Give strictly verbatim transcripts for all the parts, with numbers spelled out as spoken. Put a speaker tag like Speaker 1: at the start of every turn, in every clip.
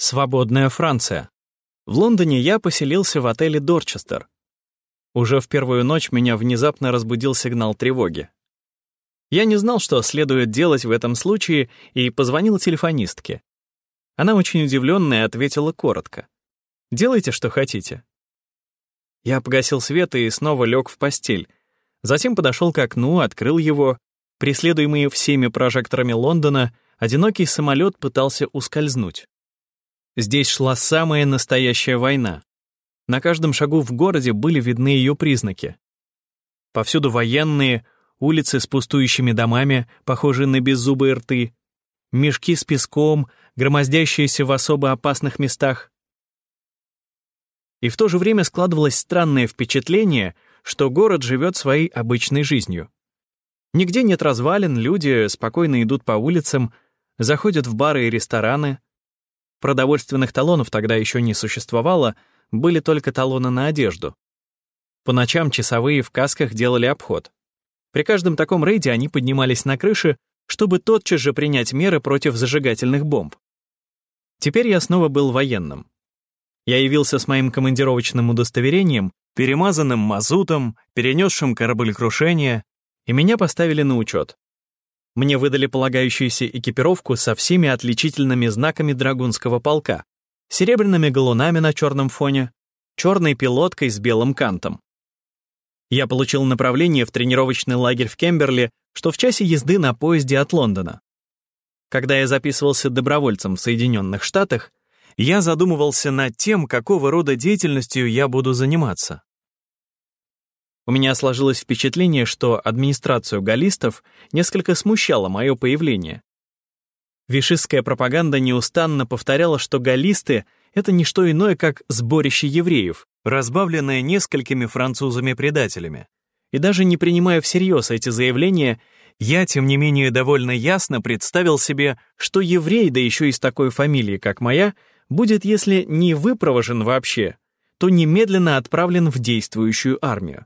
Speaker 1: Свободная Франция. В Лондоне я поселился в отеле «Дорчестер». Уже в первую ночь меня внезапно разбудил сигнал тревоги. Я не знал, что следует делать в этом случае, и позвонил телефонистке. Она очень удивленная ответила коротко: «Делайте, что хотите». Я погасил свет и снова лег в постель. Затем подошел к окну, открыл его. Преследуемый всеми прожекторами Лондона, одинокий самолет пытался ускользнуть. Здесь шла самая настоящая война. На каждом шагу в городе были видны ее признаки. Повсюду военные, улицы с пустующими домами, похожие на беззубые рты, мешки с песком, громоздящиеся в особо опасных местах. И в то же время складывалось странное впечатление, что город живет своей обычной жизнью. Нигде нет развалин, люди спокойно идут по улицам, заходят в бары и рестораны. Продовольственных талонов тогда еще не существовало, были только талоны на одежду. По ночам часовые в касках делали обход. При каждом таком рейде они поднимались на крыши, чтобы тотчас же принять меры против зажигательных бомб. Теперь я снова был военным. Я явился с моим командировочным удостоверением, перемазанным мазутом, перенесшим кораблекрушение, и меня поставили на учет. Мне выдали полагающуюся экипировку со всеми отличительными знаками драгунского полка, серебряными галунами на черном фоне, черной пилоткой с белым кантом. Я получил направление в тренировочный лагерь в Кемберли, что в часе езды на поезде от Лондона. Когда я записывался добровольцем в Соединенных Штатах, я задумывался над тем, какого рода деятельностью я буду заниматься. У меня сложилось впечатление, что администрацию галлистов несколько смущало мое появление. Вишистская пропаганда неустанно повторяла, что галлисты — это не что иное, как сборище евреев, разбавленное несколькими французами-предателями. И даже не принимая всерьез эти заявления, я, тем не менее, довольно ясно представил себе, что еврей, да еще и с такой фамилией, как моя, будет, если не выпровожен вообще, то немедленно отправлен в действующую армию.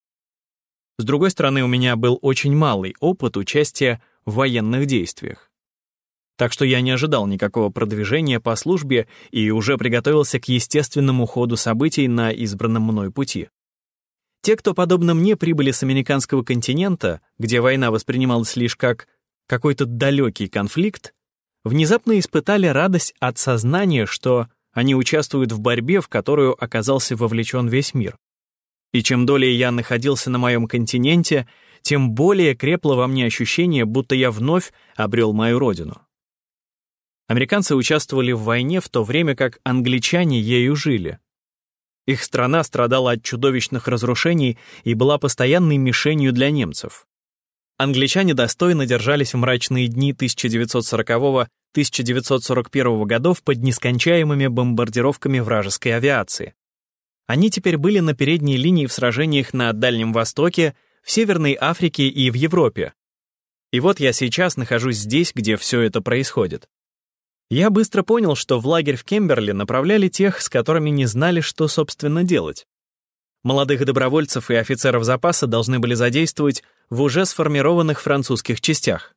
Speaker 1: С другой стороны, у меня был очень малый опыт участия в военных действиях. Так что я не ожидал никакого продвижения по службе и уже приготовился к естественному ходу событий на избранном мной пути. Те, кто, подобно мне, прибыли с американского континента, где война воспринималась лишь как какой-то далекий конфликт, внезапно испытали радость от сознания, что они участвуют в борьбе, в которую оказался вовлечен весь мир. И чем долее я находился на моем континенте, тем более крепло во мне ощущение, будто я вновь обрел мою родину. Американцы участвовали в войне в то время, как англичане ею жили. Их страна страдала от чудовищных разрушений и была постоянной мишенью для немцев. Англичане достойно держались в мрачные дни тысяча девятьсот сорокового — тысяча девятьсот сорок первого годов под нескончаемыми бомбардировками вражеской авиации. Они теперь были на передней линии в сражениях на Дальнем Востоке, в Северной Африке и в Европе. И вот я сейчас нахожусь здесь, где все это происходит. Я быстро понял, что в лагерь в Кемберли направляли тех, с которыми не знали, что, собственно, делать. Молодых добровольцев и офицеров запаса должны были задействовать в уже сформированных французских частях.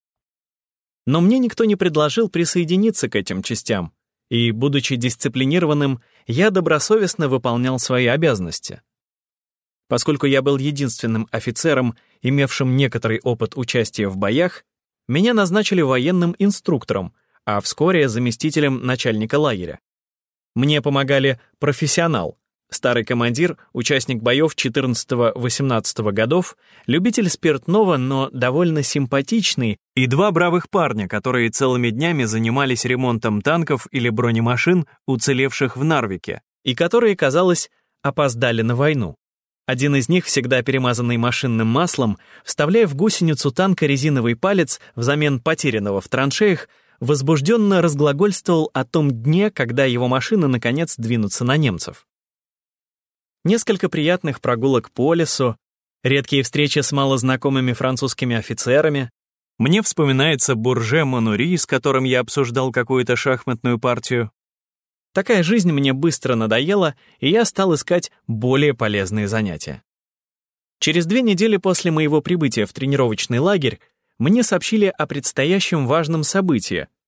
Speaker 1: Но мне никто не предложил присоединиться к этим частям, и, будучи дисциплинированным, я добросовестно выполнял свои обязанности. Поскольку я был единственным офицером, имевшим некоторый опыт участия в боях, меня назначили военным инструктором, а вскоре заместителем начальника лагеря. Мне помогали профессионал, старый командир, участник боев четырнадцатого-восемнадцатого годов, любитель спиртного, но довольно симпатичный, и два бравых парня, которые целыми днями занимались ремонтом танков или бронемашин, уцелевших в Нарвике, и которые, казалось, опоздали на войну. Один из них, всегда перемазанный машинным маслом, вставляя в гусеницу танка резиновый палец взамен потерянного в траншеях, возбужденно разглагольствовал о том дне, когда его машины наконец двинутся на немцев. Несколько приятных прогулок по лесу, редкие встречи с малознакомыми французскими офицерами. Мне вспоминается Бурже Монури, с которым я обсуждал какую-то шахматную партию. Такая жизнь мне быстро надоела, и я стал искать более полезные занятия. Через две недели после моего прибытия в тренировочный лагерь мне сообщили о предстоящем важном событии.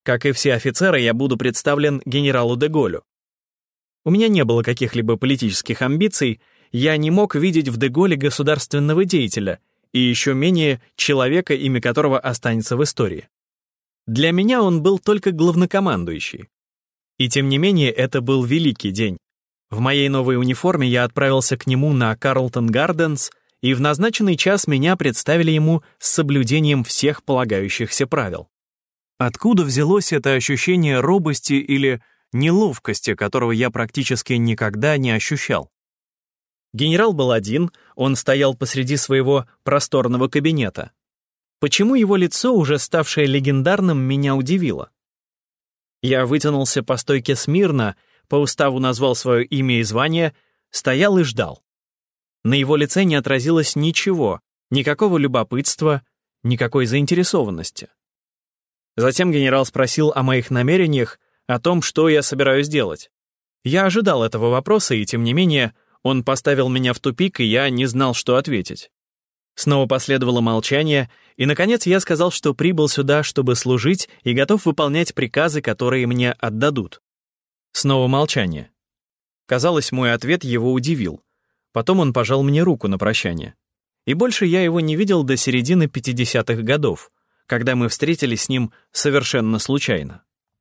Speaker 1: Как и все офицеры, я буду представлен генералу де Голлю. У меня не было каких-либо политических амбиций, я не мог видеть в де Голле государственного деятеля, и еще менее человека, имя которого останется в истории. Для меня он был только главнокомандующий. И тем не менее, это был великий день. В моей новой униформе я отправился к нему на Карлтон Гарденс, и в назначенный час меня представили ему с соблюдением всех полагающихся правил. Откуда взялось это ощущение робости или неловкости, которого я практически никогда не ощущал? Генерал был один, он стоял посреди своего просторного кабинета. Почему его лицо, уже ставшее легендарным, меня удивило? Я вытянулся по стойке смирно, по уставу назвал свое имя и звание, стоял и ждал. На его лице не отразилось ничего, никакого любопытства, никакой заинтересованности. Затем генерал спросил о моих намерениях, о том, что я собираюсь делать. Я ожидал этого вопроса, и тем не менее, он поставил меня в тупик, и я не знал, что ответить. Снова последовало молчание, и, наконец, я сказал, что прибыл сюда, чтобы служить, и готов выполнять приказы, которые мне отдадут. Снова молчание. Казалось, мой ответ его удивил. Потом он пожал мне руку на прощание. И больше я его не видел до середины пятидесятых годов, когда мы встретились с ним совершенно случайно.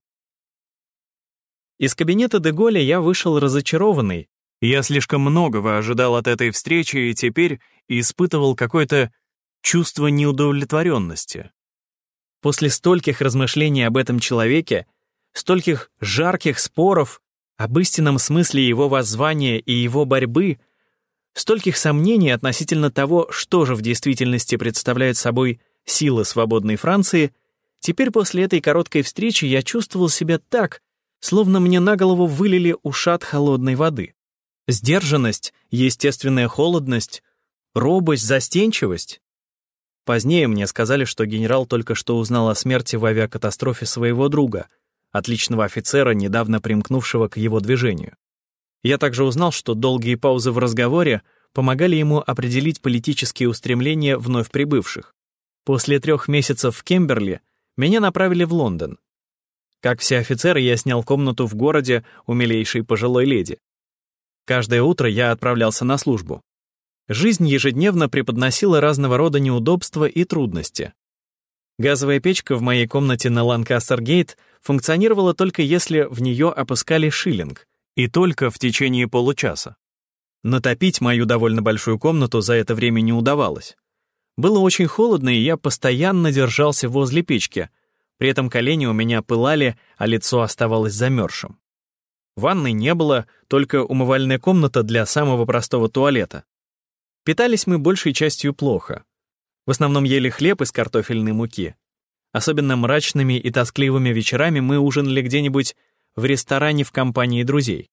Speaker 1: Из кабинета де Голля я вышел разочарованный. Я слишком многого ожидал от этой встречи и теперь испытывал какое-то чувство неудовлетворенности. После стольких размышлений об этом человеке, стольких жарких споров об истинном смысле его воззвания и его борьбы, стольких сомнений относительно того, что же в действительности представляет собой сила свободной Франции, теперь после этой короткой встречи я чувствовал себя так, словно мне на голову вылили ушат холодной воды. Сдержанность, естественная холодность, робость, застенчивость. Позднее мне сказали, что генерал только что узнал о смерти в авиакатастрофе своего друга, отличного офицера, недавно примкнувшего к его движению. Я также узнал, что долгие паузы в разговоре помогали ему определить политические устремления вновь прибывших. После трех месяцев в Кемберли меня направили в Лондон. Как все офицеры, я снял комнату в городе у милейшей пожилой леди. Каждое утро я отправлялся на службу. Жизнь ежедневно преподносила разного рода неудобства и трудности. Газовая печка в моей комнате на Ланкастер-Гейт функционировала только если в нее опускали шиллинг, и только в течение получаса. Натопить мою довольно большую комнату за это время не удавалось. Было очень холодно, и я постоянно держался возле печки, при этом колени у меня пылали, а лицо оставалось замерзшим. Ванной не было, только умывальная комната для самого простого туалета. Питались мы большей частью плохо. В основном ели хлеб из картофельной муки. Особенно мрачными и тоскливыми вечерами мы ужинали где-нибудь в ресторане в компании друзей.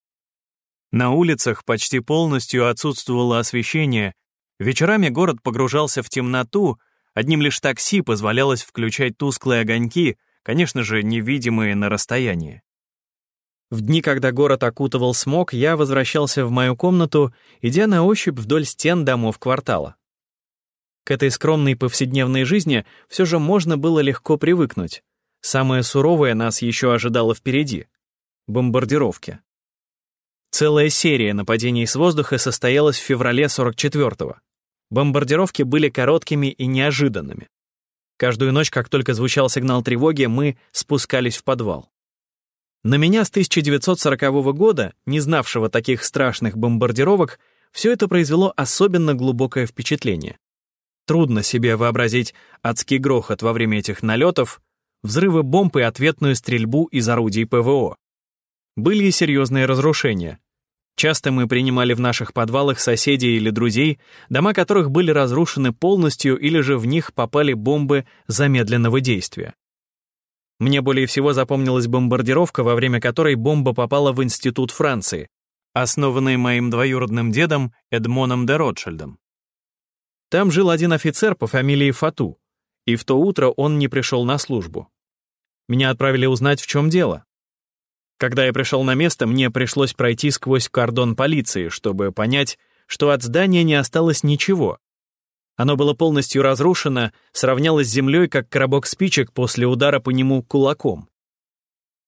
Speaker 1: На улицах почти полностью отсутствовало освещение, вечерами город погружался в темноту, одним лишь такси позволялось включать тусклые огоньки, конечно же, невидимые на расстоянии. В дни, когда город окутывал смог, я возвращался в мою комнату, идя на ощупь вдоль стен домов квартала. К этой скромной повседневной жизни все же можно было легко привыкнуть. Самое суровое нас еще ожидало впереди — бомбардировки. Целая серия нападений с воздуха состоялась в феврале сорок четвёртого. Бомбардировки были короткими и неожиданными. Каждую ночь, как только звучал сигнал тревоги, мы спускались в подвал. На меня с тысяча девятьсот сорокового года, не знавшего таких страшных бомбардировок, все это произвело особенно глубокое впечатление. Трудно себе вообразить адский грохот во время этих налетов, взрывы бомб и ответную стрельбу из орудий ПВО. Были и серьезные разрушения. Часто мы принимали в наших подвалах соседей или друзей, дома которых были разрушены полностью или же в них попали бомбы замедленного действия. Мне более всего запомнилась бомбардировка, во время которой бомба попала в Институт Франции, основанный моим двоюродным дедом Эдмоном де Ротшильдом. Там жил один офицер по фамилии Фату, и в то утро он не пришел на службу. Меня отправили узнать, в чем дело. Когда я пришел на место, мне пришлось пройти сквозь кордон полиции, чтобы понять, что от здания не осталось ничего. Оно было полностью разрушено, сравнялось с землей, как коробок спичек после удара по нему кулаком.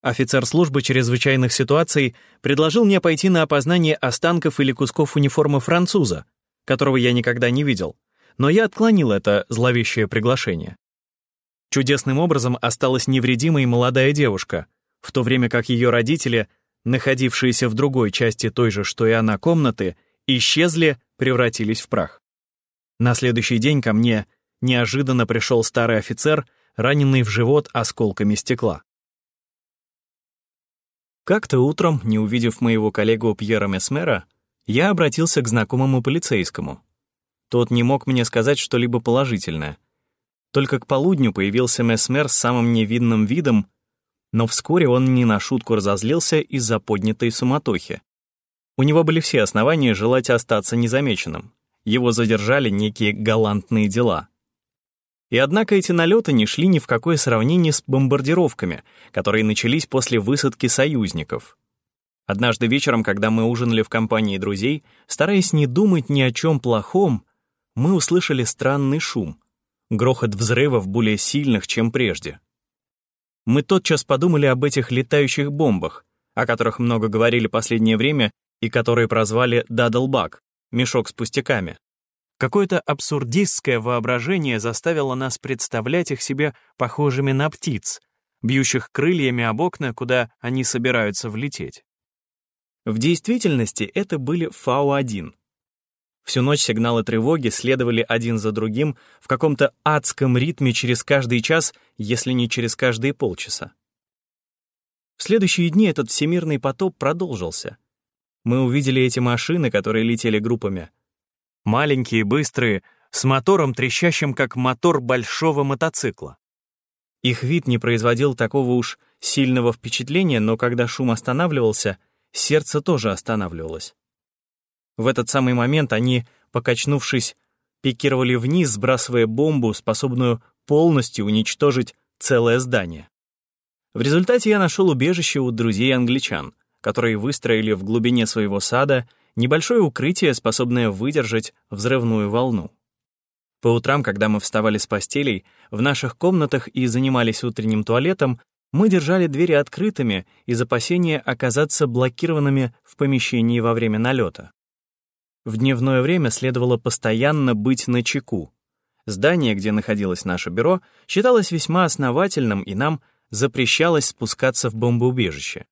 Speaker 1: Офицер службы чрезвычайных ситуаций предложил мне пойти на опознание останков или кусков униформы француза, которого я никогда не видел, но я отклонил это зловещее приглашение. Чудесным образом осталась невредимой молодая девушка, в то время как ее родители, находившиеся в другой части той же, что и она, комнаты, исчезли, превратились в прах. На следующий день ко мне неожиданно пришел старый офицер, раненый в живот осколками стекла. Как-то утром, не увидев моего коллегу Пьера Месмера, я обратился к знакомому полицейскому. Тот не мог мне сказать что-либо положительное. Только к полудню появился Месмер с самым невинным видом, но вскоре он не на шутку разозлился из-за поднятой суматохи. У него были все основания желать остаться незамеченным. Его задержали некие галантные дела. И однако эти налеты не шли ни в какое сравнение с бомбардировками, которые начались после высадки союзников. Однажды вечером, когда мы ужинали в компании друзей, стараясь не думать ни о чем плохом, мы услышали странный шум, грохот взрывов более сильных, чем прежде. Мы тотчас подумали об этих летающих бомбах, о которых много говорили последнее время и которые прозвали «дадлбаг» — мешок с пустяками. Какое-то абсурдистское воображение заставило нас представлять их себе похожими на птиц, бьющих крыльями об окна, куда они собираются влететь. В действительности это были Фау один. Всю ночь сигналы тревоги следовали один за другим в каком-то адском ритме через каждый час, если не через каждые полчаса. В следующие дни этот всемирный потоп продолжился. Мы увидели эти машины, которые летели группами. Маленькие, быстрые, с мотором, трещащим, как мотор большого мотоцикла. Их вид не производил такого уж сильного впечатления, но когда шум останавливался, сердце тоже останавливалось. В этот самый момент они, покачнувшись, пикировали вниз, сбрасывая бомбу, способную полностью уничтожить целое здание. В результате я нашел убежище у друзей-англичан, которые выстроили в глубине своего сада небольшое укрытие, способное выдержать взрывную волну. По утрам, когда мы вставали с постелей, в наших комнатах и занимались утренним туалетом, мы держали двери открытыми из опасения оказаться блокированными в помещении во время налета. В дневное время следовало постоянно быть начеку. Здание, где находилось наше бюро, считалось весьма основательным, и нам запрещалось спускаться в бомбоубежище.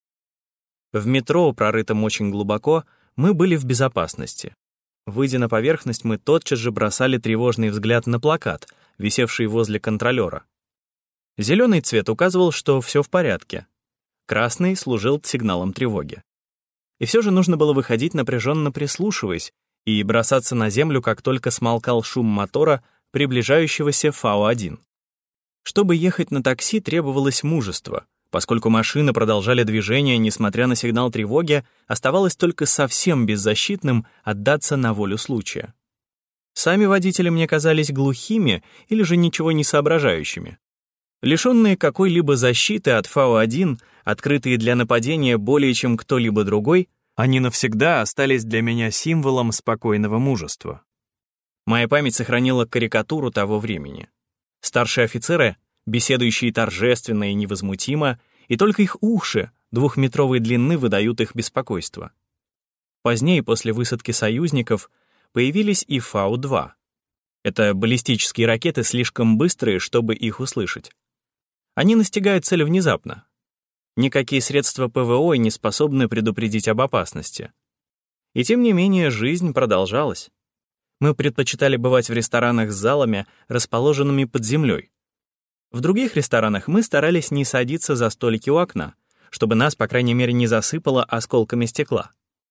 Speaker 1: В метро, прорытом очень глубоко, мы были в безопасности. Выйдя на поверхность, мы тотчас же бросали тревожный взгляд на плакат, висевший возле контролера. Зеленый цвет указывал, что все в порядке. Красный служил сигналом тревоги. И все же нужно было выходить, напряженно прислушиваясь, и бросаться на землю, как только смолкал шум мотора приближающегося Фау один. Чтобы ехать на такси, требовалось мужество. Поскольку машины продолжали движение, несмотря на сигнал тревоги, оставалось только совсем беззащитным отдаться на волю случая. Сами водители мне казались глухими или же ничего не соображающими. Лишенные какой-либо защиты от Фау один, открытые для нападения более чем кто-либо другой, они навсегда остались для меня символом спокойного мужества. Моя память сохранила карикатуру того времени. Старшие офицеры, беседующие торжественно и невозмутимо, и только их уши двухметровой длины выдают их беспокойство. Позднее, после высадки союзников, появились и Фау два. Это баллистические ракеты, слишком быстрые, чтобы их услышать. Они настигают цель внезапно. Никакие средства ПВО не способны предупредить об опасности. И тем не менее, жизнь продолжалась. Мы предпочитали бывать в ресторанах с залами, расположенными под землей. В других ресторанах мы старались не садиться за столики у окна, чтобы нас, по крайней мере, не засыпало осколками стекла.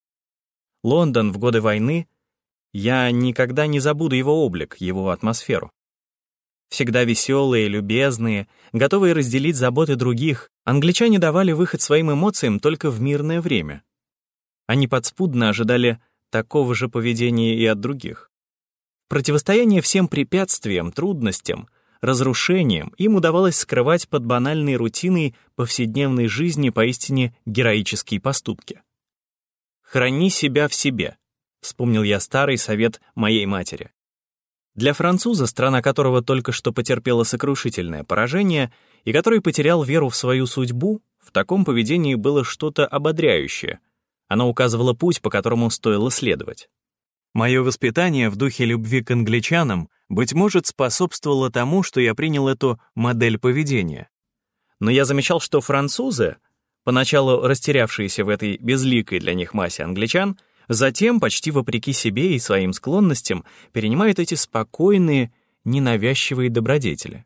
Speaker 1: Лондон в годы войны, я никогда не забуду его облик, его атмосферу. Всегда веселые, любезные, готовые разделить заботы других, англичане давали выход своим эмоциям только в мирное время. Они подспудно ожидали такого же поведения и от других. Противостояние всем препятствиям, трудностям, разрушением им удавалось скрывать под банальной рутиной повседневной жизни поистине героические поступки. «Храни себя в себе», — вспомнил я старый совет моей матери. Для француза, страна которого только что потерпела сокрушительное поражение и который потерял веру в свою судьбу, В таком поведении было что-то ободряющее. Оно указывало путь, по которому стоило следовать. Мое воспитание в духе любви к англичанам, быть может, способствовало тому, что я принял эту модель поведения. Но я замечал, что французы, поначалу растерявшиеся в этой безликой для них массе англичан, затем, почти вопреки себе и своим склонностям, перенимают эти спокойные, ненавязчивые добродетели.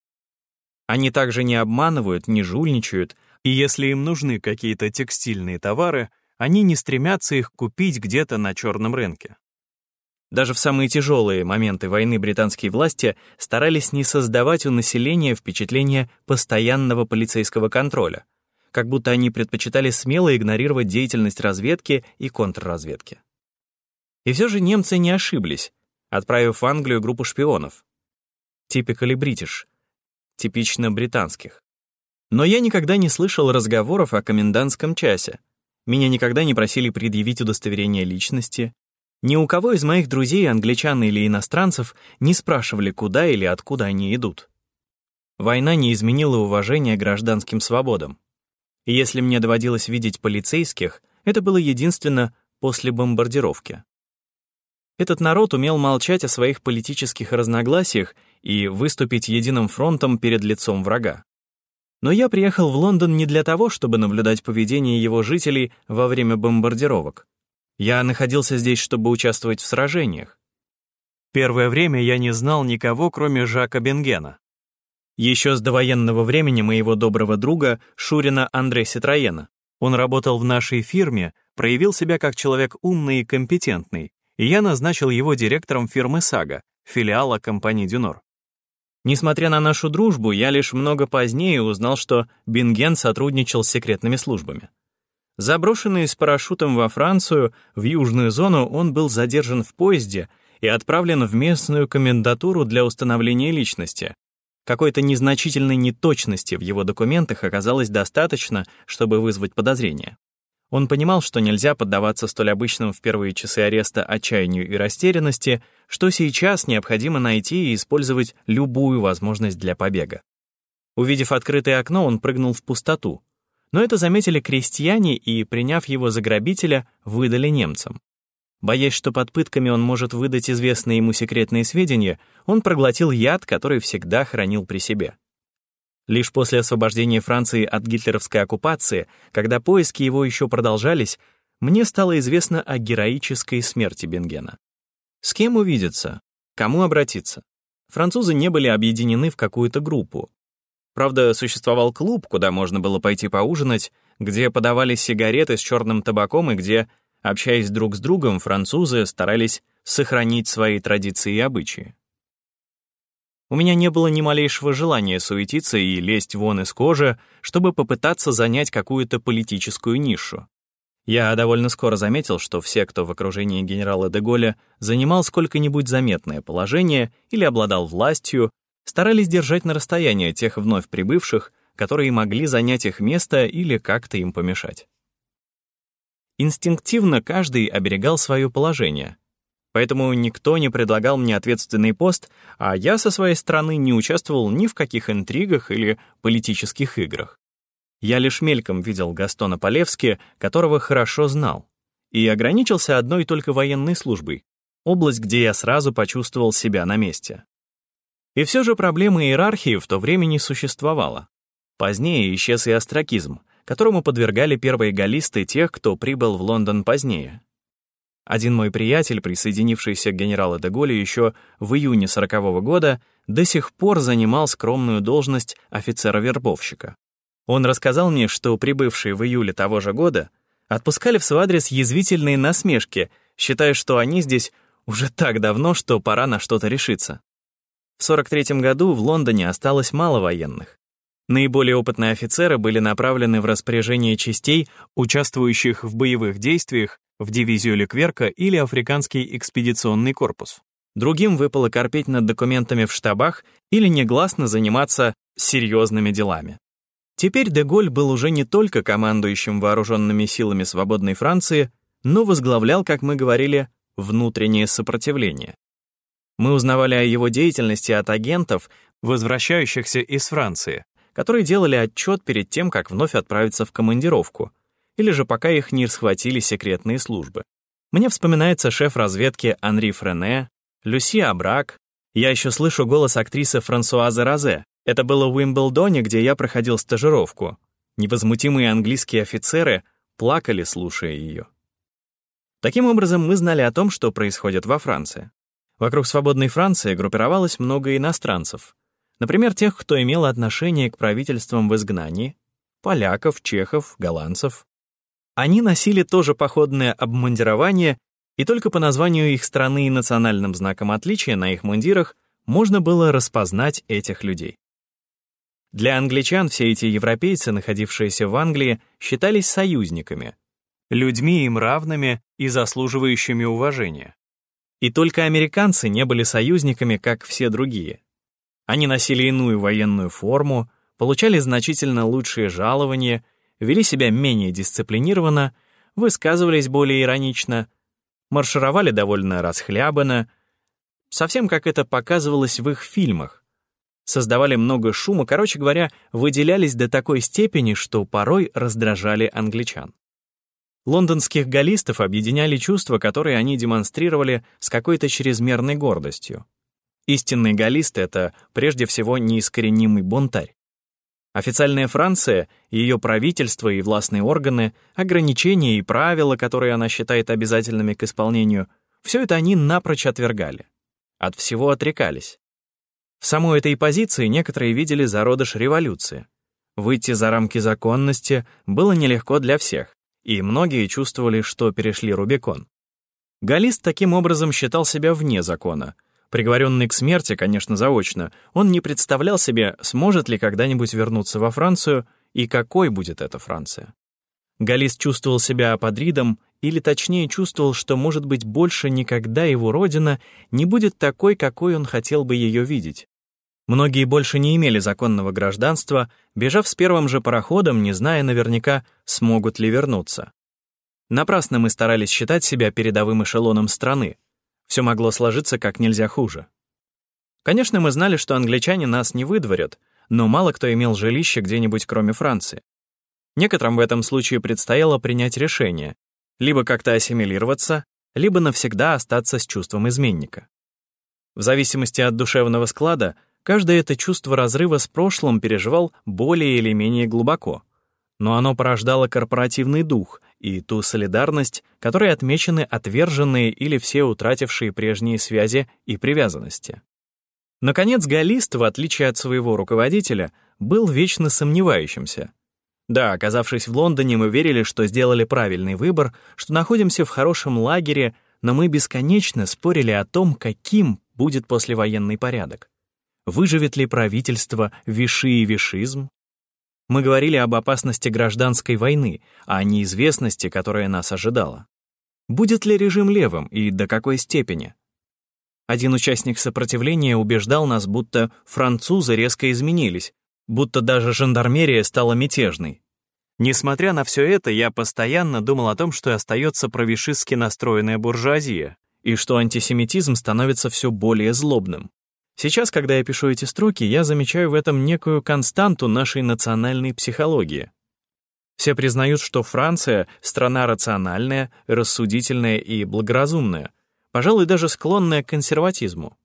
Speaker 1: Они также не обманывают, не жульничают, и если им нужны какие-то текстильные товары, они не стремятся их купить где-то на черном рынке. Даже в самые тяжелые моменты войны британские власти старались не создавать у населения впечатление постоянного полицейского контроля, как будто они предпочитали смело игнорировать деятельность разведки и контрразведки. И все же немцы не ошиблись, отправив в Англию группу шпионов. Typically British, типично британских. Но я никогда не слышал разговоров о комендантском часе. Меня никогда не просили предъявить удостоверение личности. Ни у кого из моих друзей, англичан или иностранцев, не спрашивали, куда или откуда они идут. Война не изменила уважения к гражданским свободам. И если мне доводилось видеть полицейских, это было единственно после бомбардировки. Этот народ умел молчать о своих политических разногласиях и выступить единым фронтом перед лицом врага. Но я приехал в Лондон не для того, чтобы наблюдать поведение его жителей во время бомбардировок. Я находился здесь, чтобы участвовать в сражениях. Первое время я не знал никого, кроме Жака Бенгена. Еще с довоенного времени моего доброго друга Шурина Андре Ситроена. Он работал в нашей фирме, проявил себя как человек умный и компетентный, и я назначил его директором фирмы «Сага», филиала компании «Дюнор». Несмотря на нашу дружбу, я лишь много позднее узнал, что Бенген сотрудничал с секретными службами. Заброшенный с парашютом во Францию, в южную зону, он был задержан в поезде и отправлен в местную комендатуру для установления личности. Какой-то незначительной неточности в его документах оказалось достаточно, чтобы вызвать подозрения. Он понимал, что нельзя поддаваться столь обычным в первые часы ареста отчаянию и растерянности, что сейчас необходимо найти и использовать любую возможность для побега. Увидев открытое окно, он прыгнул в пустоту. Но это заметили крестьяне и, приняв его за грабителя, выдали немцам. Боясь, что под пытками он может выдать известные ему секретные сведения, он проглотил яд, который всегда хранил при себе. Лишь после освобождения Франции от гитлеровской оккупации, когда поиски его еще продолжались, мне стало известно о героической смерти Бенгена. С кем увидеться? Кому обратиться? Французы не были объединены в какую-то группу. Правда, существовал клуб, куда можно было пойти поужинать, где подавали сигареты с черным табаком и где, общаясь друг с другом, французы старались сохранить свои традиции и обычаи. У меня не было ни малейшего желания суетиться и лезть вон из кожи, чтобы попытаться занять какую-то политическую нишу. Я довольно скоро заметил, что все, кто в окружении генерала де Голля занимал сколько-нибудь заметное положение или обладал властью, старались держать на расстоянии тех вновь прибывших, которые могли занять их место или как-то им помешать. Инстинктивно каждый оберегал свое положение. Поэтому никто не предлагал мне ответственный пост, а я со своей стороны не участвовал ни в каких интригах или политических играх. Я лишь мельком видел Гастона Палевски, которого хорошо знал, и ограничился одной только военной службой, область, где я сразу почувствовал себя на месте. И все же проблемы иерархии в то время не существовало. Позднее исчез и остракизм, которому подвергали первые галлисты тех, кто прибыл в Лондон позднее. Один мой приятель, присоединившийся к генералу де Голлю еще в июне сорокового года, до сих пор занимал скромную должность офицера-вербовщика. Он рассказал мне, что прибывшие в июле того же года отпускали в свой адрес язвительные насмешки, считая, что они здесь уже так давно, что пора на что-то решиться. В сорок третьем году в Лондоне осталось мало военных. Наиболее опытные офицеры были направлены в распоряжение частей, участвующих в боевых действиях, в дивизию Лекверка или Африканский экспедиционный корпус. Другим выпало корпеть над документами в штабах или негласно заниматься серьезными делами. Теперь де Голль был уже не только командующим вооруженными силами свободной Франции, но возглавлял, как мы говорили, внутреннее сопротивление. Мы узнавали о его деятельности от агентов, возвращающихся из Франции, которые делали отчет перед тем, как вновь отправиться в командировку, или же пока их не схватили секретные службы. Мне вспоминается шеф разведки Анри Френе, Люси Абрак. Я еще слышу голос актрисы Франсуазы Розе. Это было в Уимблдоне, где я проходил стажировку. Невозмутимые английские офицеры плакали, слушая ее. Таким образом, мы знали о том, что происходит во Франции. Вокруг свободной Франции группировалось много иностранцев. Например, тех, кто имел отношение к правительствам в изгнании, поляков, чехов, голландцев. Они носили тоже походное обмундирование, и только по названию их страны и национальным знакам отличия на их мундирах можно было распознать этих людей. Для англичан все эти европейцы, находившиеся в Англии, считались союзниками, людьми им равными и заслуживающими уважения. И только американцы не были союзниками, как все другие. Они носили иную военную форму, получали значительно лучшие жалования, вели себя менее дисциплинированно, высказывались более иронично, маршировали довольно расхлябанно, совсем как это показывалось в их фильмах. Создавали много шума, короче говоря, выделялись до такой степени, что порой раздражали англичан. Лондонских галлистов объединяли чувства, которые они демонстрировали с какой-то чрезмерной гордостью. Истинный галлист — это прежде всего неискоренимый бунтарь. Официальная Франция, ее правительство и властные органы, ограничения и правила, которые она считает обязательными к исполнению, все это они напрочь отвергали. От всего отрекались. В самой этой позиции некоторые видели зародыш революции. Выйти за рамки законности было нелегко для всех, и многие чувствовали, что перешли Рубикон. Галлист таким образом считал себя вне закона. Приговоренный к смерти, конечно, заочно, он не представлял себе, сможет ли когда-нибудь вернуться во Францию и какой будет эта Франция. Галлист чувствовал себя апатридом, или точнее чувствовал, что, может быть, больше никогда его родина не будет такой, какой он хотел бы ее видеть. Многие больше не имели законного гражданства, бежав с первым же пароходом, не зная наверняка, смогут ли вернуться. Напрасно мы старались считать себя передовым эшелоном страны. Все могло сложиться как нельзя хуже. Конечно, мы знали, что англичане нас не выдворят, но мало кто имел жилище где-нибудь кроме Франции. Некоторым в этом случае предстояло принять решение, либо как-то ассимилироваться, либо навсегда остаться с чувством изменника. В зависимости от душевного склада, каждое это чувство разрыва с прошлым переживал более или менее глубоко, но оно порождало корпоративный дух и ту солидарность, которой отмечены отверженные или все утратившие прежние связи и привязанности. Наконец, галлист, в отличие от своего руководителя, был вечно сомневающимся. Да, оказавшись в Лондоне, мы верили, что сделали правильный выбор, что находимся в хорошем лагере, но мы бесконечно спорили о том, каким будет послевоенный порядок. Выживет ли правительство виши и вишизм? Мы говорили об опасности гражданской войны, о неизвестности, которая нас ожидала. Будет ли режим левым и до какой степени? Один участник сопротивления убеждал нас, будто французы резко изменились, будто даже жандармерия стала мятежной. Несмотря на все это, я постоянно думал о том, что остается провишистски настроенная буржуазия, и что антисемитизм становится все более злобным. Сейчас, когда я пишу эти строки, я замечаю в этом некую константу нашей национальной психологии. Все признают, что Франция — страна рациональная, рассудительная и благоразумная, пожалуй, даже склонная к консерватизму.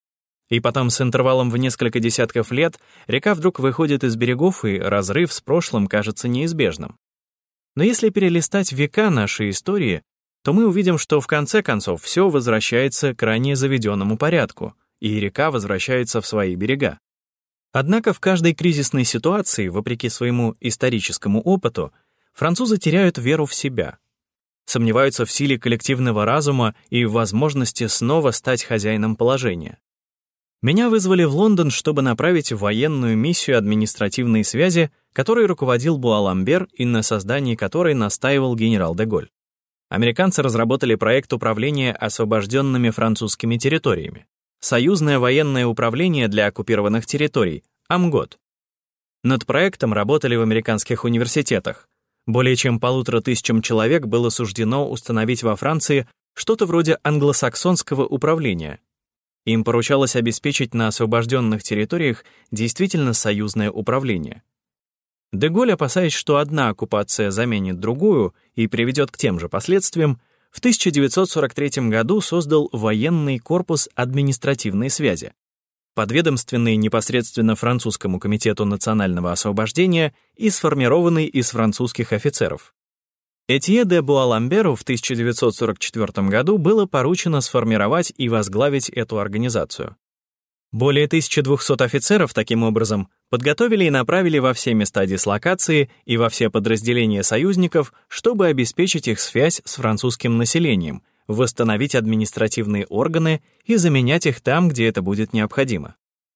Speaker 1: И потом с интервалом в несколько десятков лет река вдруг выходит из берегов, и разрыв с прошлым кажется неизбежным. Но если перелистать века нашей истории, то мы увидим, что в конце концов все возвращается к ранее заведенному порядку, и река возвращается в свои берега. Однако в каждой кризисной ситуации, вопреки своему историческому опыту, французы теряют веру в себя, сомневаются в силе коллективного разума и в возможности снова стать хозяином положения. Меня вызвали в Лондон, чтобы направить в военную миссию административной связи, которой руководил Буаламбер и на создании которой настаивал генерал де Голь. Американцы разработали проект управления освобожденными французскими территориями. Союзное военное управление для оккупированных территорий, АМГОТ. Над проектом работали в американских университетах. Более чем полутора тысячам человек было суждено установить во Франции что-то вроде англосаксонского управления. Им поручалось обеспечить на освобожденных территориях действительно союзное управление. Де-Голь, опасаясь, что одна оккупация заменит другую и приведет к тем же последствиям, в тысяча девятьсот сорок третьем году создал военный корпус административной связи, подведомственный непосредственно французскому комитету национального освобождения и сформированный из французских офицеров. Этье де Буаламберу в тысяча девятьсот сорок четвёртом году было поручено сформировать и возглавить эту организацию. Более тысячи двухсот офицеров, таким образом, подготовили и направили во все места дислокации и во все подразделения союзников, чтобы обеспечить их связь с французским населением, восстановить административные органы и заменять их там, где это будет необходимо.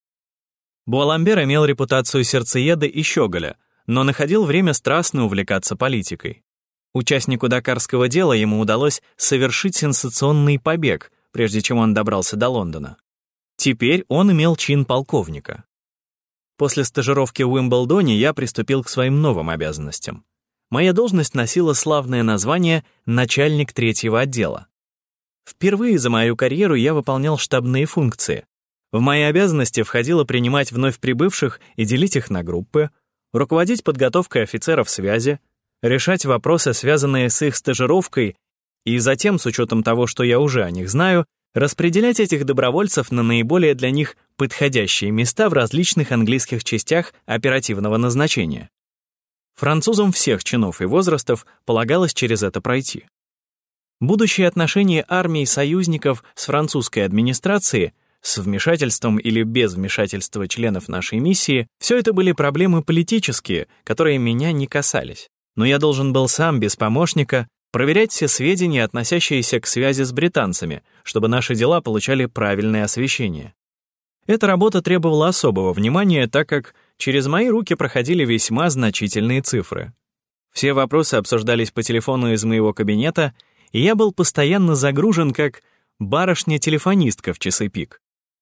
Speaker 1: Буаламбер имел репутацию сердцееда и щеголя, но находил время страстно увлекаться политикой. Участнику дакарского дела ему удалось совершить сенсационный побег, прежде чем он добрался до Лондона. Теперь он имел чин полковника. После стажировки в Уимблдоне я приступил к своим новым обязанностям. Моя должность носила славное название «начальник третьего отдела». Впервые за мою карьеру я выполнял штабные функции. В мои обязанности входило принимать вновь прибывших и делить их на группы, руководить подготовкой офицеров связи, решать вопросы, связанные с их стажировкой, и затем, с учетом того, что я уже о них знаю, распределять этих добровольцев на наиболее для них подходящие места в различных английских частях оперативного назначения. Французам всех чинов и возрастов полагалось через это пройти. Будущие отношения армии союзников с французской администрацией, с вмешательством или без вмешательства членов нашей миссии, все это были проблемы политические, которые меня не касались. Но я должен был сам, без помощника, проверять все сведения, относящиеся к связи с британцами, чтобы наши дела получали правильное освещение. Эта работа требовала особого внимания, так как через мои руки проходили весьма значительные цифры. Все вопросы обсуждались по телефону из моего кабинета, и я был постоянно загружен как барышня-телефонистка в часы пик.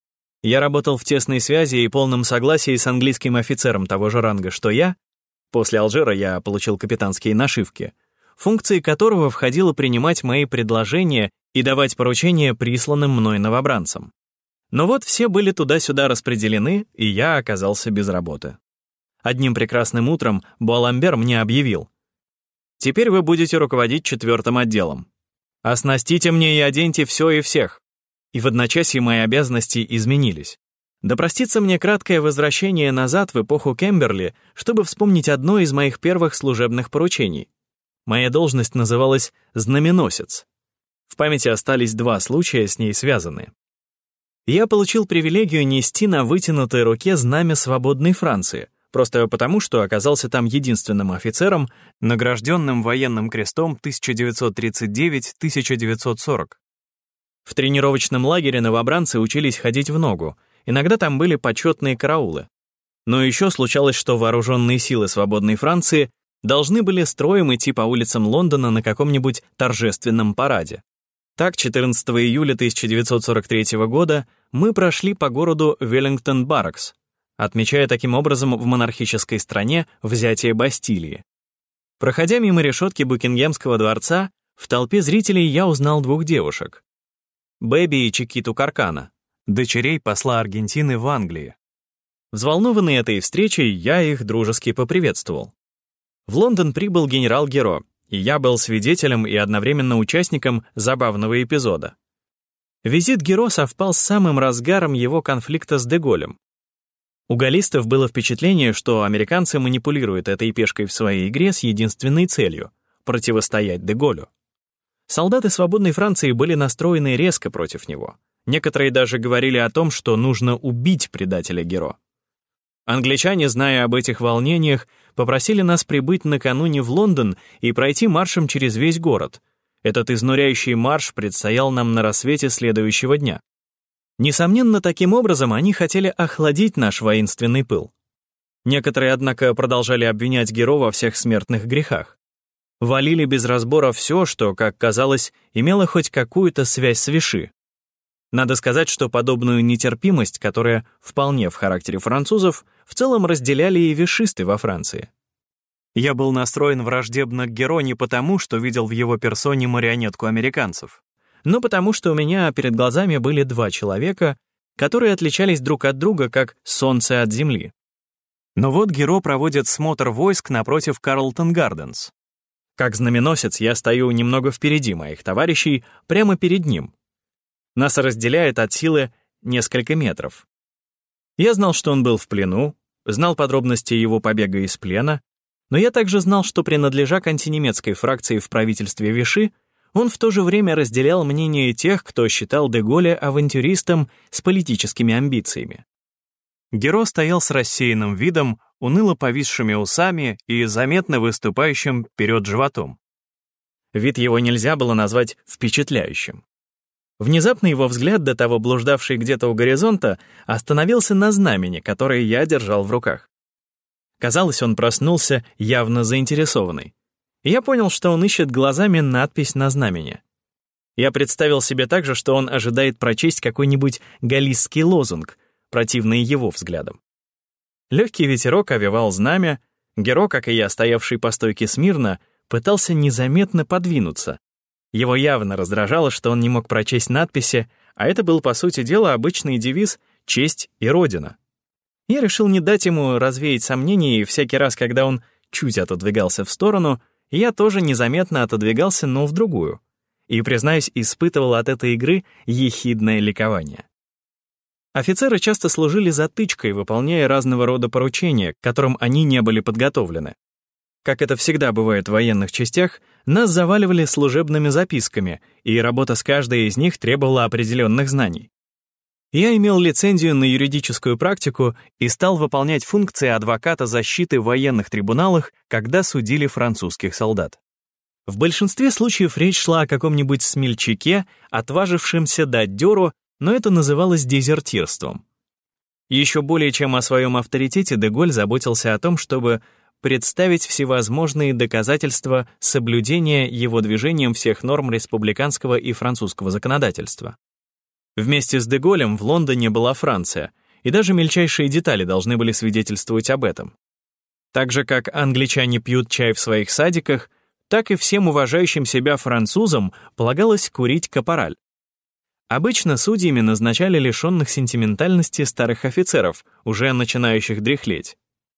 Speaker 1: Я работал в тесной связи и полном согласии с английским офицером того же ранга, что я. После Алжира я получил капитанские нашивки, функции которого входило принимать мои предложения и давать поручения присланным мной новобранцам. Но вот все были туда-сюда распределены, и я оказался без работы. Одним прекрасным утром Буаламбер мне объявил: «Теперь вы будете руководить четвертым отделом. Оснастите мне и оденьте все и всех». И в одночасье мои обязанности изменились. Да простится мне краткое возвращение назад в эпоху Кемберли, чтобы вспомнить одно из моих первых служебных поручений. Моя должность называлась «знаменосец». В памяти остались два случая, с ней связанные. Я получил привилегию нести на вытянутой руке знамя свободной Франции, просто потому, что оказался там единственным офицером, награжденным военным крестом тысяча девятьсот тридцать девять — тысяча девятьсот сорок. В тренировочном лагере новобранцы учились ходить в ногу, иногда там были почетные караулы. Но еще случалось, что вооруженные силы свободной Франции должны были строем идти по улицам Лондона на каком-нибудь торжественном параде. Так, четырнадцатого июля тысяча девятьсот сорок третьего года мы прошли по городу Веллингтон-Барракс, отмечая таким образом в монархической стране взятие Бастилии. Проходя мимо решетки Букингемского дворца, в толпе зрителей я узнал двух девушек — Бэби и Чикиту Каркана, дочерей посла Аргентины в Англии. Взволнованный этой встречей, я их дружески поприветствовал. В Лондон прибыл генерал Геро, и я был свидетелем и одновременно участником забавного эпизода. Визит Геро совпал с самым разгаром его конфликта с Де-Голем. У галлистов было впечатление, что американцы манипулируют этой пешкой в своей игре с единственной целью — противостоять Де-Голю. Солдаты свободной Франции были настроены резко против него. Некоторые даже говорили о том, что нужно убить предателя Геро. Англичане, зная об этих волнениях, попросили нас прибыть накануне в Лондон и пройти маршем через весь город. Этот изнуряющий марш предстоял нам на рассвете следующего дня. Несомненно, таким образом они хотели охладить наш воинственный пыл. Некоторые, однако, продолжали обвинять Геро во всех смертных грехах. Валили без разбора все, что, как казалось, имело хоть какую-то связь с Виши. Надо сказать, что подобную нетерпимость, которая вполне в характере французов, в целом разделяли и вишисты во Франции. Я был настроен враждебно к Геро не потому, что видел в его персоне марионетку американцев, но потому, что у меня перед глазами были два человека, которые отличались друг от друга, как солнце от земли. Но вот Геро проводит смотр войск напротив Карлтон Гарденс. Как знаменосец я стою немного впереди моих товарищей, прямо перед ним. Нас разделяет от силы несколько метров. Я знал, что он был в плену, знал подробности его побега из плена, но я также знал, что, принадлежа к антинемецкой фракции в правительстве Виши, он в то же время разделял мнение тех, кто считал де Голля авантюристом с политическими амбициями. Геро стоял с рассеянным видом, уныло повисшими усами и заметно выступающим вперед животом. Вид его нельзя было назвать впечатляющим. Внезапно его взгляд, до того блуждавший где-то у горизонта, остановился на знамени, которое я держал в руках. Казалось, он проснулся явно заинтересованный. Я понял, что он ищет глазами надпись на знамени. Я представил себе также, что он ожидает прочесть какой-нибудь галлийский лозунг, противный его взглядам. Легкий ветерок овевал знамя, Геро, как и я, стоявший по стойке смирно, пытался незаметно подвинуться. Его явно раздражало, что он не мог прочесть надписи, а это был, по сути дела, обычный девиз «Честь и Родина». Я решил не дать ему развеять сомнения, и всякий раз, когда он чуть отодвигался в сторону, я тоже незаметно отодвигался, но в другую. И, признаюсь, испытывал от этой игры ехидное ликование. Офицеры часто служили затычкой, выполняя разного рода поручения, к которым они не были подготовлены. Как это всегда бывает в военных частях, нас заваливали служебными записками, и работа с каждой из них требовала определенных знаний. Я имел лицензию на юридическую практику и стал выполнять функции адвоката защиты в военных трибуналах, когда судили французских солдат. В большинстве случаев речь шла о каком-нибудь смельчаке, отважившемся дать дёру, но это называлось дезертирством. Еще более чем о своем авторитете де Голль заботился о том, чтобы представить всевозможные доказательства соблюдения его движением всех норм республиканского и французского законодательства. Вместе с де Голлем в Лондоне была Франция, и даже мельчайшие детали должны были свидетельствовать об этом. Так же, как англичане пьют чай в своих садиках, так и всем уважающим себя французам полагалось курить капораль. Обычно судьями назначали лишенных сентиментальности старых офицеров, уже начинающих дряхлеть.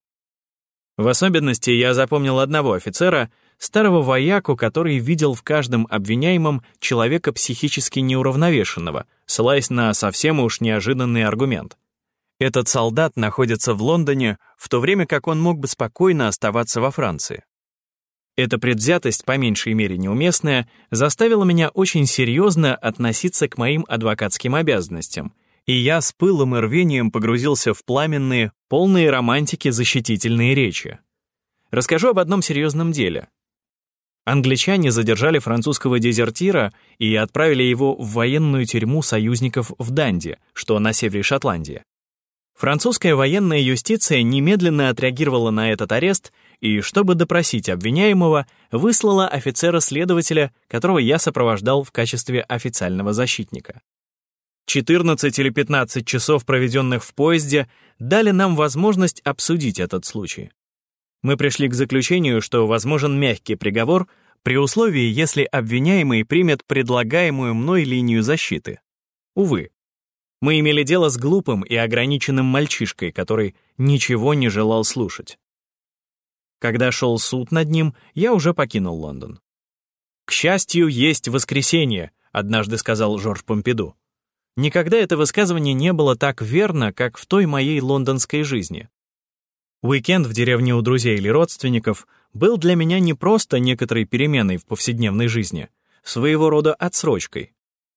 Speaker 1: В особенности я запомнил одного офицера, старого вояку, который видел в каждом обвиняемом человека психически неуравновешенного, ссылаясь на совсем уж неожиданный аргумент. Этот солдат находится в Лондоне, в то время как он мог бы спокойно оставаться во Франции. Эта предвзятость, по меньшей мере неуместная, заставила меня очень серьезно относиться к моим адвокатским обязанностям, и я с пылом и рвением погрузился в пламенные, полные романтики защитительные речи. Расскажу об одном серьезном деле. Англичане задержали французского дезертира и отправили его в военную тюрьму союзников в Данди, что на севере Шотландии. Французская военная юстиция немедленно отреагировала на этот арест и, чтобы допросить обвиняемого, выслала офицера-следователя, которого я сопровождал в качестве официального защитника. четырнадцать или пятнадцать часов, проведенных в поезде, дали нам возможность обсудить этот случай. Мы пришли к заключению, что возможен мягкий приговор при условии, если обвиняемый примет предлагаемую мной линию защиты. Увы, мы имели дело с глупым и ограниченным мальчишкой, который ничего не желал слушать. Когда шел суд над ним, я уже покинул Лондон. «К счастью, есть воскресенье», — однажды сказал Жорж Помпиду. Никогда это высказывание не было так верно, как в той моей лондонской жизни. Уикенд в деревне у друзей или родственников был для меня не просто некоторой переменой в повседневной жизни, своего рода отсрочкой.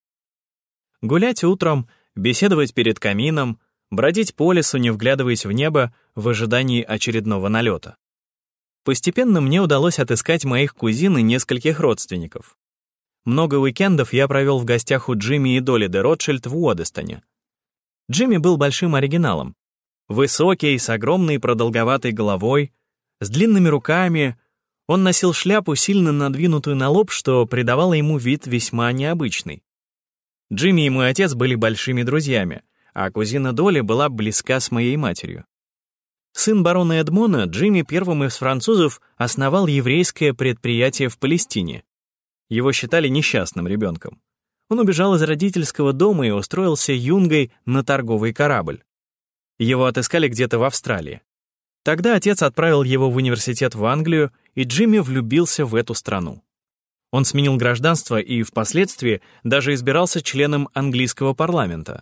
Speaker 1: Гулять утром, беседовать перед камином, бродить по лесу, не вглядываясь в небо, в ожидании очередного налета. Постепенно мне удалось отыскать моих кузин и нескольких родственников. Много уикендов я провел в гостях у Джимми и Долли де Ротшильд в Уодестоне. Джимми был большим оригиналом. Высокий, с огромной продолговатой головой, с длинными руками, он носил шляпу, сильно надвинутую на лоб, что придавало ему вид весьма необычный. Джимми и мой отец были большими друзьями, а кузина Долли была близка с моей матерью. Сын барона Эдмона, Джимми первым из французов основал еврейское предприятие в Палестине. Его считали несчастным ребенком. Он убежал из родительского дома и устроился юнгой на торговый корабль. Его отыскали где-то в Австралии. Тогда отец отправил его в университет в Англию, и Джимми влюбился в эту страну. Он сменил гражданство и впоследствии даже избирался членом английского парламента.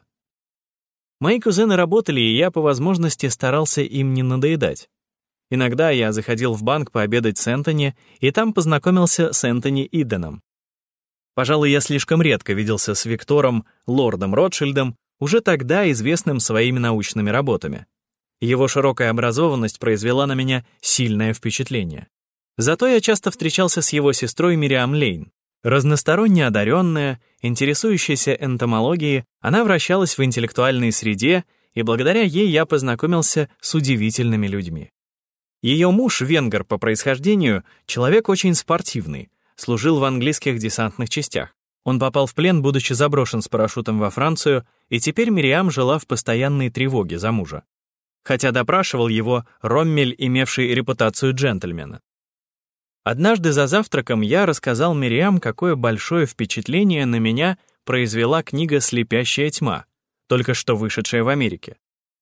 Speaker 1: Мои кузены работали, и я по возможности старался им не надоедать. Иногда я заходил в банк пообедать с Энтони, и там познакомился с Энтони Иденом. Пожалуй, я слишком редко виделся с Виктором, лордом Ротшильдом, уже тогда известным своими научными работами. Его широкая образованность произвела на меня сильное впечатление. Зато я часто встречался с его сестрой Мириам Лейн. Разносторонне одаренная, интересующаяся энтомологией, она вращалась в интеллектуальной среде, и благодаря ей я познакомился с удивительными людьми. Ее муж, венгер по происхождению, человек очень спортивный, служил в английских десантных частях. Он попал в плен, будучи заброшен с парашютом во Францию, и теперь Мириам жила в постоянной тревоге за мужа. Хотя допрашивал его Роммель, имевший репутацию джентльмена. Однажды за завтраком я рассказал Мириам, какое большое впечатление на меня произвела книга «Слепящая тьма», только что вышедшая в Америке.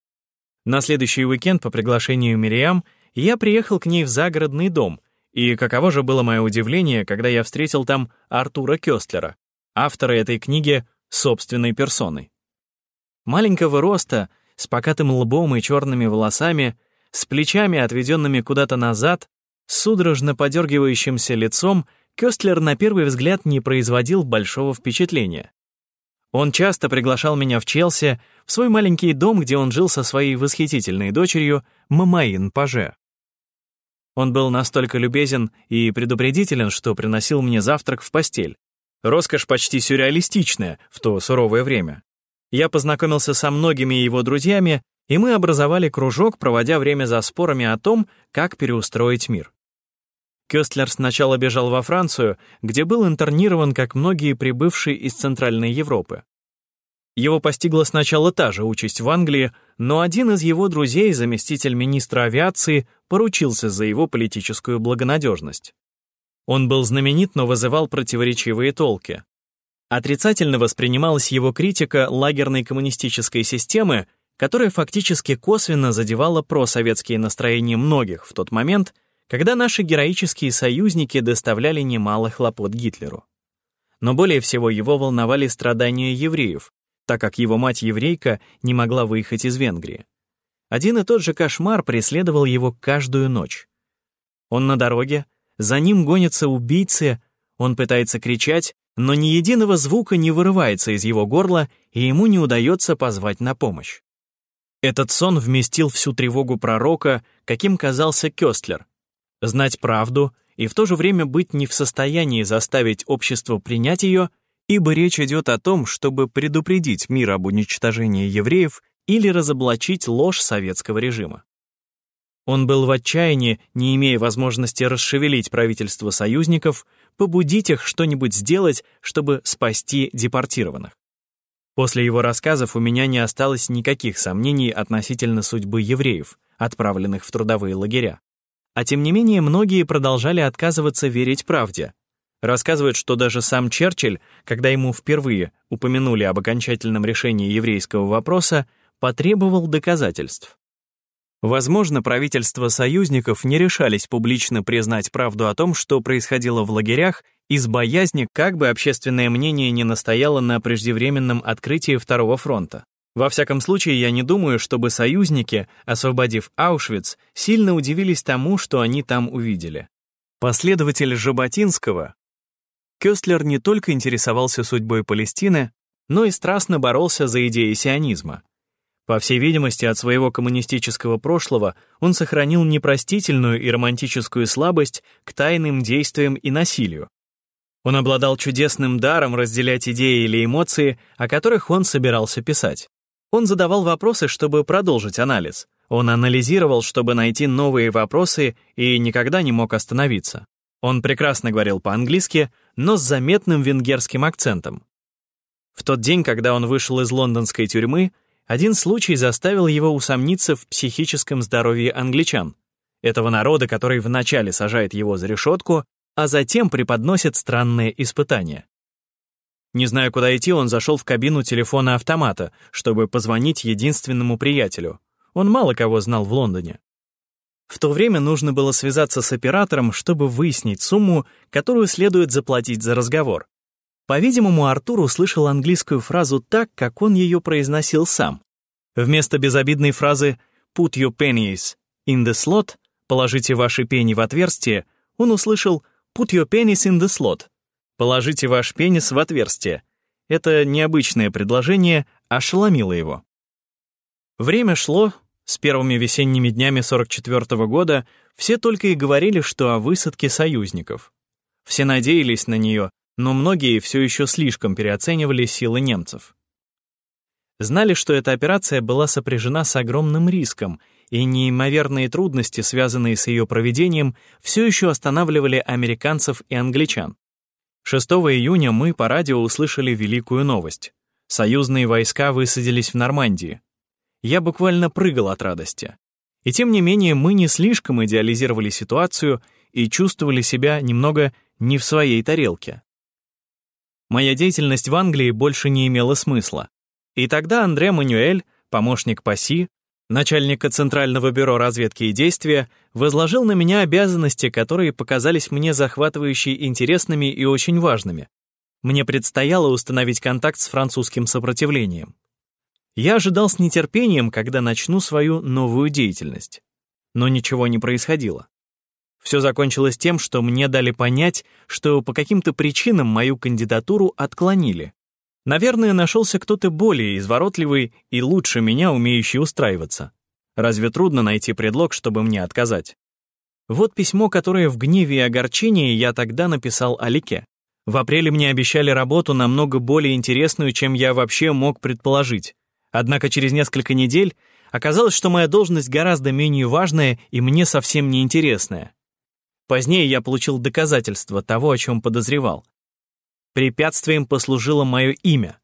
Speaker 1: На следующий уикенд по приглашению Мириам я приехал к ней в загородный дом, и каково же было мое удивление, когда я встретил там Артура Кёстлера, автора этой книги собственной персоной. Маленького роста, с покатым лбом и черными волосами, с плечами, отведенными куда-то назад, с судорожно подергивающимся лицом, Кёстлер на первый взгляд не производил большого впечатления. Он часто приглашал меня в Челси, в свой маленький дом, где он жил со своей восхитительной дочерью Мамаин Паже. Он был настолько любезен и предупредителен, что приносил мне завтрак в постель. Роскошь почти сюрреалистичная в то суровое время. Я познакомился со многими его друзьями, и мы образовали кружок, проводя время за спорами о том, как переустроить мир. Кёстлер сначала бежал во Францию, где был интернирован, как многие прибывшие из Центральной Европы. Его постигла сначала та же участь в Англии, но один из его друзей, заместитель министра авиации, поручился за его политическую благонадежность. Он был знаменит, но вызывал противоречивые толки. Отрицательно воспринималась его критика лагерной коммунистической системы, которая фактически косвенно задевала просоветские настроения многих в тот момент, когда наши героические союзники доставляли немало хлопот Гитлеру. Но более всего его волновали страдания евреев, так как его мать-еврейка не могла выехать из Венгрии. Один и тот же кошмар преследовал его каждую ночь. Он на дороге, за ним гонятся убийцы, он пытается кричать, но ни единого звука не вырывается из его горла, и ему не удается позвать на помощь. Этот сон вместил всю тревогу пророка, каким казался Кёстлер. Знать правду и в то же время быть не в состоянии заставить общество принять ее, ибо речь идет о том, чтобы предупредить мир об уничтожении евреев или разоблачить ложь советского режима. Он был в отчаянии, не имея возможности расшевелить правительство союзников, побудить их что-нибудь сделать, чтобы спасти депортированных. После его рассказов у меня не осталось никаких сомнений относительно судьбы евреев, отправленных в трудовые лагеря. А тем не менее, многие продолжали отказываться верить правде. Рассказывают, что даже сам Черчилль, когда ему впервые упомянули об окончательном решении еврейского вопроса, потребовал доказательств. Возможно, правительства союзников не решались публично признать правду о том, что происходило в лагерях, из боязни, как бы общественное мнение не настояло на преждевременном открытии Второго фронта. Во всяком случае, я не думаю, чтобы союзники, освободив Аушвиц, сильно удивились тому, что они там увидели. Последователь Жаботинского, Кёстлер не только интересовался судьбой Палестины, но и страстно боролся за идеи сионизма. По всей видимости, от своего коммунистического прошлого он сохранил непростительную и романтическую слабость к тайным действиям и насилию. Он обладал чудесным даром разделять идеи или эмоции, о которых он собирался писать. Он задавал вопросы, чтобы продолжить анализ. Он анализировал, чтобы найти новые вопросы, и никогда не мог остановиться. Он прекрасно говорил по-английски, но с заметным венгерским акцентом. В тот день, когда он вышел из лондонской тюрьмы, один случай заставил его усомниться в психическом здоровье англичан, этого народа, который вначале сажает его за решетку, а затем преподносит странные испытания. Не зная, куда идти, он зашел в кабину телефона-автомата, чтобы позвонить единственному приятелю. Он мало кого знал в Лондоне. В то время нужно было связаться с оператором, чтобы выяснить сумму, которую следует заплатить за разговор. По-видимому, Артур услышал английскую фразу так, как он ее произносил сам. Вместо безобидной фразы «put your pennies in the slot» «положите ваши пенни в отверстие», он услышал «put your pennies in the slot» «положите ваш пенис в отверстие». Это необычное предложение ошеломило его. Время шло. С первыми весенними днями сорок четвёртого года все только и говорили, что о высадке союзников. Все надеялись на нее, но многие все еще слишком переоценивали силы немцев. Знали, что эта операция была сопряжена с огромным риском, и неимоверные трудности, связанные с ее проведением, все еще останавливали американцев и англичан. шестого июня мы по радио услышали великую новость. Союзные войска высадились в Нормандии. Я буквально прыгал от радости. И тем не менее мы не слишком идеализировали ситуацию и чувствовали себя немного не в своей тарелке. Моя деятельность в Англии больше не имела смысла. И тогда Андре Манюэль, помощник Пасси, начальника Центрального бюро разведки и действия, возложил на меня обязанности, которые показались мне захватывающе интересными и очень важными. Мне предстояло установить контакт с французским сопротивлением. Я ожидал с нетерпением, когда начну свою новую деятельность. Но ничего не происходило. Все закончилось тем, что мне дали понять, что по каким-то причинам мою кандидатуру отклонили. Наверное, нашелся кто-то более изворотливый и лучше меня умеющий устраиваться. Разве трудно найти предлог, чтобы мне отказать? Вот письмо, которое в гневе и огорчении я тогда написал Алике. В апреле мне обещали работу намного более интересную, чем я вообще мог предположить. Однако через несколько недель оказалось, что моя должность гораздо менее важная и мне совсем не интересная. Позднее я получил доказательства того, о чем подозревал. Препятствием послужило мое имя.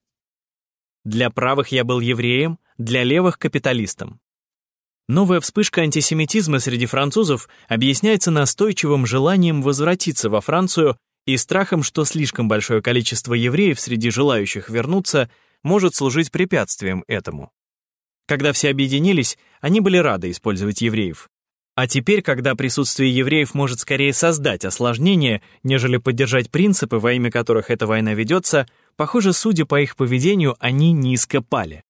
Speaker 1: Для правых я был евреем, для левых — капиталистом. Новая вспышка антисемитизма среди французов объясняется настойчивым желанием возвратиться во Францию и страхом, что слишком большое количество евреев среди желающих вернуться может служить препятствием этому. Когда все объединились, они были рады использовать евреев. А теперь, когда присутствие евреев может скорее создать осложнение, нежели поддержать принципы, во имя которых эта война ведется, похоже, судя по их поведению, они низко пали.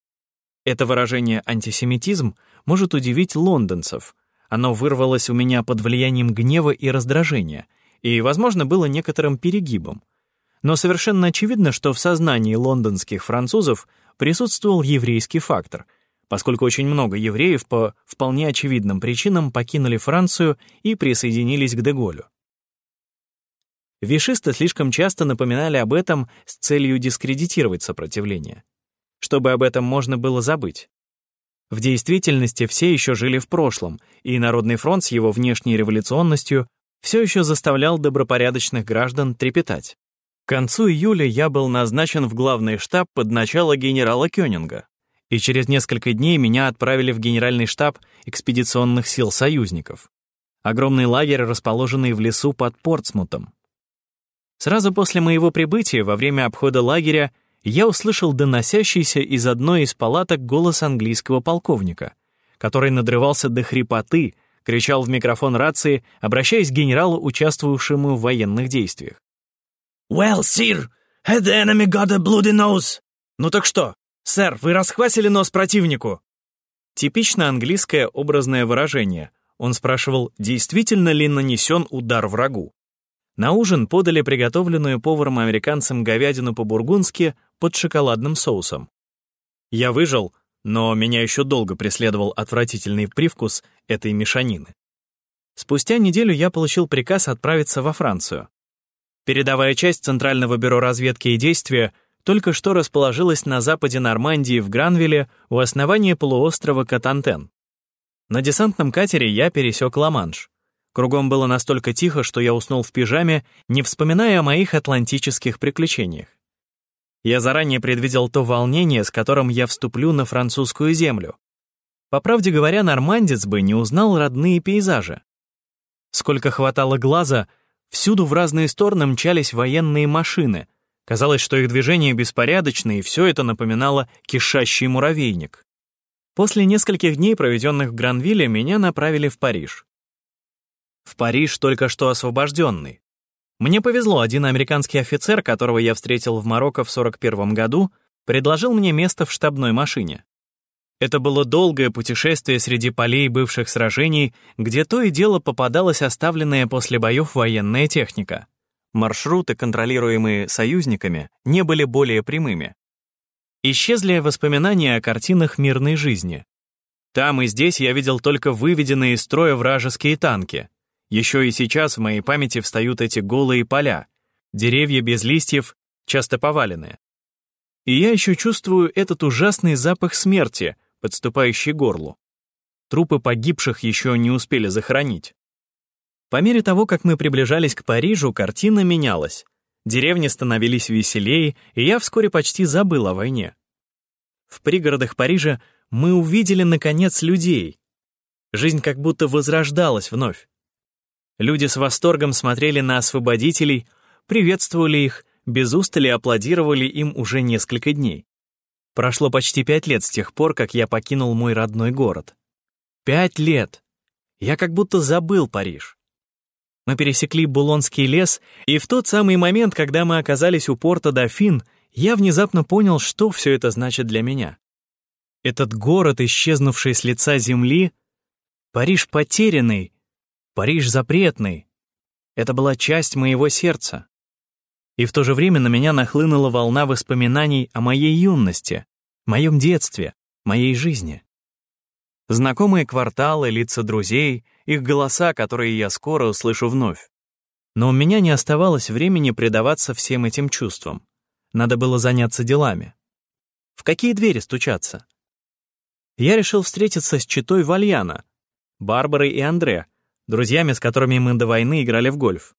Speaker 1: Это выражение «антисемитизм» может удивить лондонцев. Оно вырвалось у меня под влиянием гнева и раздражения, и, возможно, было некоторым перегибом. Но совершенно очевидно, что в сознании лондонских французов присутствовал еврейский фактор, поскольку очень много евреев по вполне очевидным причинам покинули Францию и присоединились к де-Голлю. Вишисты слишком часто напоминали об этом с целью дискредитировать сопротивление, чтобы об этом можно было забыть. В действительности все еще жили в прошлом, и Народный фронт с его внешней революционностью все еще заставлял добропорядочных граждан трепетать. К концу июля я был назначен в главный штаб под начало генерала Кёнинга, и через несколько дней меня отправили в генеральный штаб экспедиционных сил союзников. Огромный лагерь, расположенный в лесу под Портсмутом. Сразу после моего прибытия, во время обхода лагеря, я услышал доносящийся из одной из палаток голос английского полковника, который надрывался до хрипоты, кричал в микрофон рации, обращаясь к генералу, участвовавшему в военных действиях.
Speaker 2: «Well, sir, had the enemy got a bloody nose?»
Speaker 1: «Ну так что, сэр, вы расхватили нос противнику?» Типично английское образное выражение. Он спрашивал, действительно ли нанесен удар врагу. На ужин подали приготовленную поваром-американцем говядину по-бургундски под шоколадным соусом. Я выжил, но меня еще долго преследовал отвратительный привкус этой мешанины. Спустя неделю я получил приказ отправиться во Францию. Передовая часть Центрального бюро разведки и действия только что расположилась на западе Нормандии в Гранвилле у основания полуострова Котантен. На десантном катере я пересек Ла-Манш. Кругом было настолько тихо, что я уснул в пижаме, не вспоминая о моих атлантических приключениях. Я заранее предвидел то волнение, с которым я вступлю на французскую землю. По правде говоря, нормандец бы не узнал родные пейзажи. Сколько хватало глаза, всюду в разные стороны мчались военные машины, Казалось, что их движения беспорядочны, и все это напоминало кишащий муравейник. После нескольких дней, проведенных в Гранвилле, меня направили в Париж. В Париж, только что освобожденный. Мне повезло, один американский офицер, которого я встретил в Марокко в сорок первом году, предложил мне место в штабной машине. Это было долгое путешествие среди полей бывших сражений, где то и дело попадалась оставленная после боев военная техника. Маршруты, контролируемые союзниками, не были более прямыми. Исчезли воспоминания о картинах мирной жизни. Там и здесь я видел только выведенные из строя вражеские танки. Еще и сейчас в моей памяти встают эти голые поля, деревья без листьев, часто поваленные. И я еще чувствую этот ужасный запах смерти, подступающий к горлу. Трупы погибших еще не успели захоронить. По мере того, как мы приближались к Парижу, картина менялась. Деревни становились веселее, и я вскоре почти забыл о войне. В пригородах Парижа мы увидели, наконец, людей. Жизнь как будто возрождалась вновь. Люди с восторгом смотрели на освободителей, приветствовали их, без устали аплодировали им уже несколько дней. Прошло почти пять лет с тех пор, как я покинул мой родной город. Пять лет! Я как будто забыл Париж. Мы пересекли Булонский лес, и в тот самый момент, когда мы оказались у порта Дофин, я внезапно понял, что все это значит для меня. Этот город, исчезнувший с лица земли, Париж потерянный, Париж запретный. Это была часть моего сердца. И в то же время на меня нахлынула волна воспоминаний о моей юности, моем детстве, моей жизни. Знакомые кварталы, лица друзей, их голоса, которые я скоро услышу вновь. Но у меня не оставалось времени предаваться всем этим чувствам. Надо было заняться делами. В какие двери стучаться? Я решил встретиться с четой Вальяна, Барбарой и Андре, друзьями, с которыми мы до войны играли в гольф.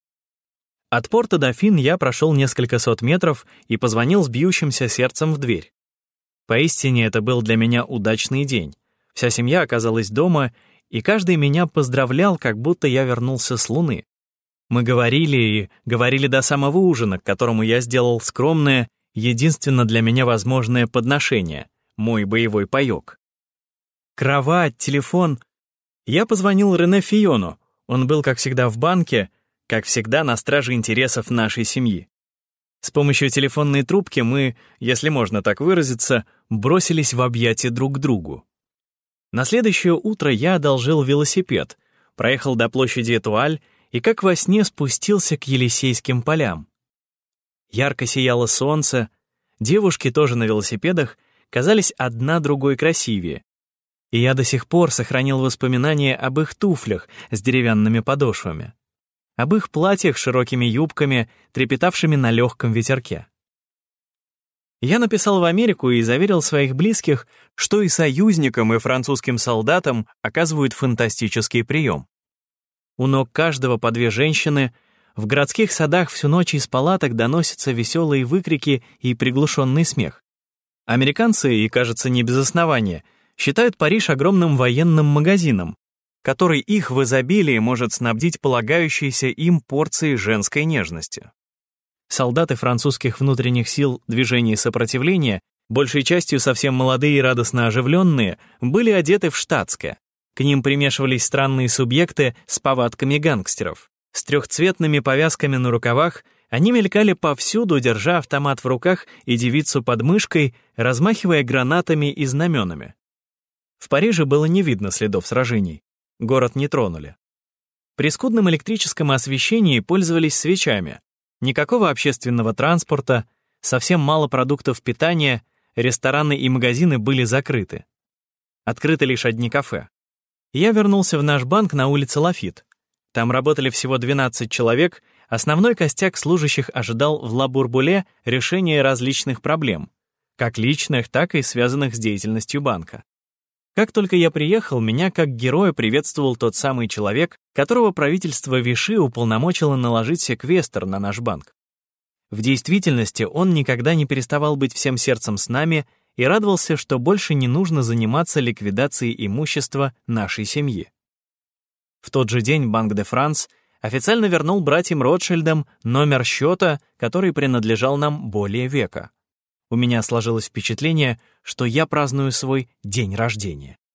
Speaker 1: От порта Дофин я прошел несколько сот метров и позвонил с бьющимся сердцем в дверь. Поистине это был для меня удачный день. Вся семья оказалась дома, и каждый меня поздравлял, как будто я вернулся с Луны. Мы говорили и говорили до самого ужина, к которому я сделал скромное, единственно для меня возможное подношение — мой боевой паёк. Кровать, телефон. Я позвонил Рене Фиону. Он был, как всегда, в банке, как всегда, на страже интересов нашей семьи. С помощью телефонной трубки мы, если можно так выразиться, бросились в объятия друг к другу. На следующее утро я одолжил велосипед, проехал до площади Этуаль и как во сне спустился к Елисейским полям. Ярко сияло солнце, девушки тоже на велосипедах казались одна другой красивее, и я до сих пор сохранил воспоминания об их туфлях с деревянными подошвами, об их платьях с широкими юбками, трепетавшими на легком ветерке. Я написал в Америку и заверил своих близких, что и союзникам, и французским солдатам оказывают фантастический прием. У ног каждого по две женщины, в городских садах всю ночь из палаток доносятся веселые выкрики и приглушенный смех. Американцы, и, кажется, не без основания, считают Париж огромным военным магазином, который их в изобилии может снабдить полагающейся им порцией женской нежности. Солдаты французских внутренних сил движения сопротивления, большей частью совсем молодые и радостно оживленные, были одеты в штатское. К ним примешивались странные субъекты с повадками гангстеров. С трехцветными повязками на рукавах они мелькали повсюду, держа автомат в руках и девицу под мышкой, размахивая гранатами и знаменами. В Париже было не видно следов сражений. Город не тронули. При скудном электрическом освещении пользовались свечами. Никакого общественного транспорта, совсем мало продуктов питания, рестораны и магазины были закрыты. Открыты лишь одни кафе. Я вернулся в наш банк на улице Лафит. Там работали всего двенадцать человек, основной костяк служащих ожидал в Ла-Бурбуле решения различных проблем, как личных, так и связанных с деятельностью банка. Как только я приехал, меня как героя приветствовал тот самый человек, которого правительство Виши уполномочило наложить секвестр на наш банк. В действительности он никогда не переставал быть всем сердцем с нами и радовался, что больше не нужно заниматься ликвидацией имущества нашей семьи. В тот же день Банк де Франс официально вернул братьям Ротшильдам номер счета, который принадлежал нам более века. У меня сложилось впечатление, что я праздную свой день рождения.